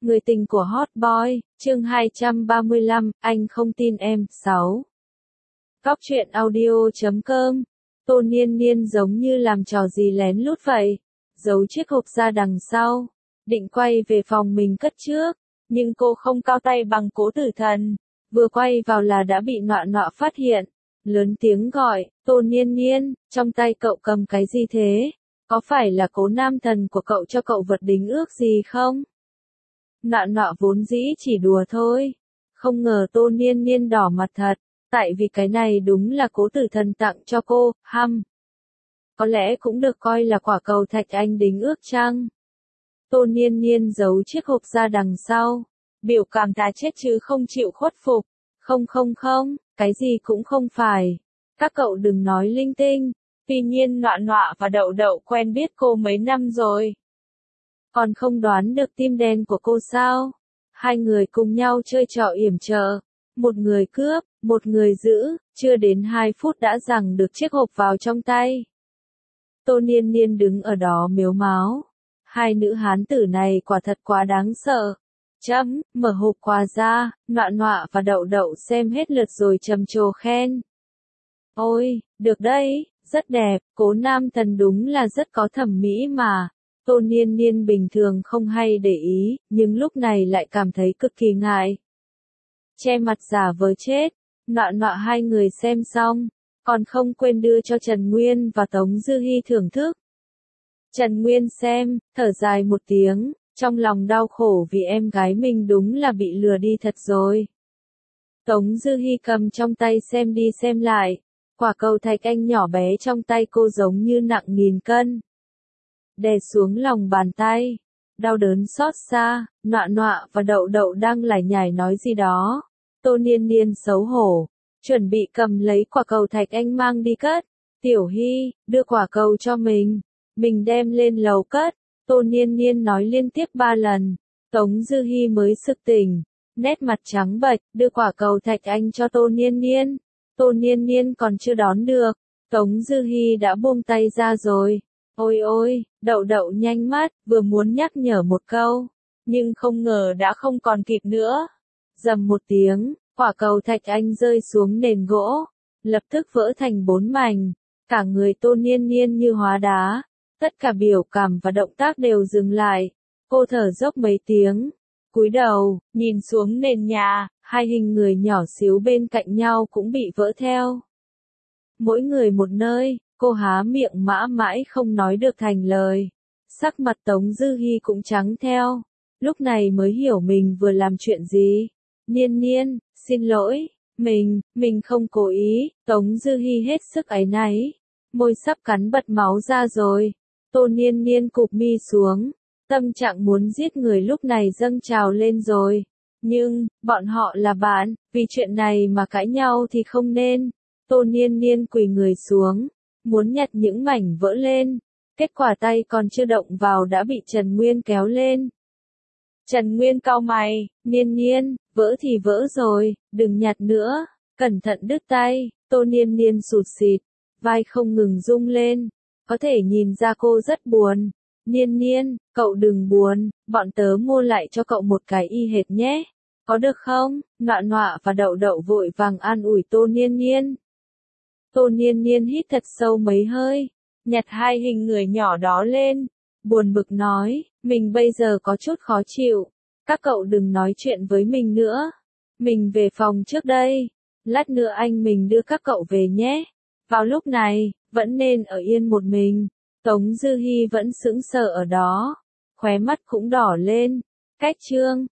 Người tình của Hot Boy, chương 235, anh không tin em, 6. Góc truyện audio.com. Tô Niên Niên giống như làm trò gì lén lút vậy, giấu chiếc hộp ra đằng sau, định quay về phòng mình cất trước, nhưng cô không cao tay bằng Cố Tử Thần, vừa quay vào là đã bị Nọa Nọa phát hiện, lớn tiếng gọi, Tô Niên Niên, trong tay cậu cầm cái gì thế? Có phải là Cố nam thần của cậu cho cậu vật đính ước gì không? Nọa Nọa vốn dĩ chỉ đùa thôi, không ngờ Tô Niên Niên đỏ mặt thật, tại vì cái này đúng là Cố Tử Thần tặng cho cô, có lẽ cũng được coi là quả cầu thạch anh đính ước chăng? Tô Niên Niên giấu chiếc hộp ra đằng sau, biểu cảm thà chết chứ không chịu khuất phục, không, cái gì cũng không phải, các cậu đừng nói linh tinh, tuy nhiên Nọa Nọa và Đậu Đậu quen biết cô mấy năm rồi. Còn không đoán được tim đen của cô sao? Hai người cùng nhau chơi trò yểm trợ, một người cướp, một người giữ, chưa đến 2 phút đã giằng được chiếc hộp vào trong tay. Tô Niên Niên đứng ở đó mếu máo. Hai nữ hán tử này quả thật quá đáng sợ. Mở hộp quà ra, Nọa Nọa và Đậu Đậu xem hết lượt rồi trầm trồ khen. Ôi, được đấy, rất đẹp, Cố nam thần đúng là rất có thẩm mỹ mà. Tô Niên Niên bình thường không hay để ý, nhưng lúc này lại cảm thấy cực kỳ ngại. Che mặt giả vờ chết, Nọa Nọa hai người xem xong, còn không quên đưa cho Trần Nguyên và Tống Dư Hi thưởng thức. Trần Nguyên xem, thở dài một tiếng, trong lòng đau khổ vì em gái mình đúng là bị lừa đi thật rồi. Tống Dư Hi cầm trong tay xem đi xem lại, quả cầu thạch anh nhỏ bé trong tay cô giống như nặng 1000 cân. Đè xuống lòng bàn tay, đau đớn xót xa, Nọa Nọa và Đậu Đậu đang lải nhải nói gì đó. Tô Niên Niên xấu hổ, chuẩn bị cầm lấy quả cầu thạch anh mang đi cất. Tiểu Hy, đưa quả cầu cho mình đem lên lầu cất. Tô Niên Niên nói liên tiếp 3 lần, Tống Dư Hi mới sực tỉnh, nét mặt trắng bệch, đưa quả cầu thạch anh cho Tô Niên Niên. Tô Niên Niên còn chưa đón được, Tống Dư Hi đã buông tay ra rồi. Ôi, Đậu Đậu nhanh mắt, vừa muốn nhắc nhở một câu, nhưng không ngờ đã không còn kịp nữa. Rầm một tiếng, quả cầu thạch anh rơi xuống nền gỗ, lập tức vỡ thành 4 mảnh, cả người Tô Niên Niên như hóa đá, tất cả biểu cảm và động tác đều dừng lại, cô thở dốc mấy tiếng, cúi đầu, nhìn xuống nền nhà, hai hình người nhỏ xíu bên cạnh nhau cũng bị vỡ theo. Mỗi người một nơi. Cô há miệng mãi không nói được thành lời. Sắc mặt Tống Dư Hi cũng trắng theo. Lúc này mới hiểu mình vừa làm chuyện gì. Niên Niên, xin lỗi, mình không cố ý. Tống Dư Hi hết sức áy náy. Môi sắp cắn bật máu ra rồi. Tô Niên Niên cụp mi xuống. Tâm trạng muốn giết người lúc này dâng trào lên rồi. Nhưng, bọn họ là bạn, vì chuyện này mà cãi nhau thì không nên. Tô Niên Niên quỳ người xuống, muốn nhặt những mảnh vỡ lên, kết quả tay còn chưa động vào đã bị Trần Nguyên kéo lên. Trần Nguyên cau mày, Niên Niên, vỡ thì vỡ rồi, đừng nhặt nữa, cẩn thận đứt tay. Tô Niên Niên sụt sịt, vai không ngừng rung lên, có thể nhìn ra cô rất buồn. Niên Niên, cậu đừng buồn, bọn tớ mua lại cho cậu một cái y hệt nhé, có được không? Nọa Nọa và Đậu Đậu vội vàng an ủi Tô Niên Niên. Tô Niên Niên hít thật sâu mấy hơi, nhặt hai hình người nhỏ đó lên, buồn bực nói, mình bây giờ có chút khó chịu, các cậu đừng nói chuyện với mình nữa, mình về phòng trước đây, lát nữa anh mình đưa các cậu về nhé. Vào lúc này, vẫn nên ở yên một mình, Tống Dư Hi vẫn sững sờ ở đó, khóe mắt cũng đỏ lên, cách chương.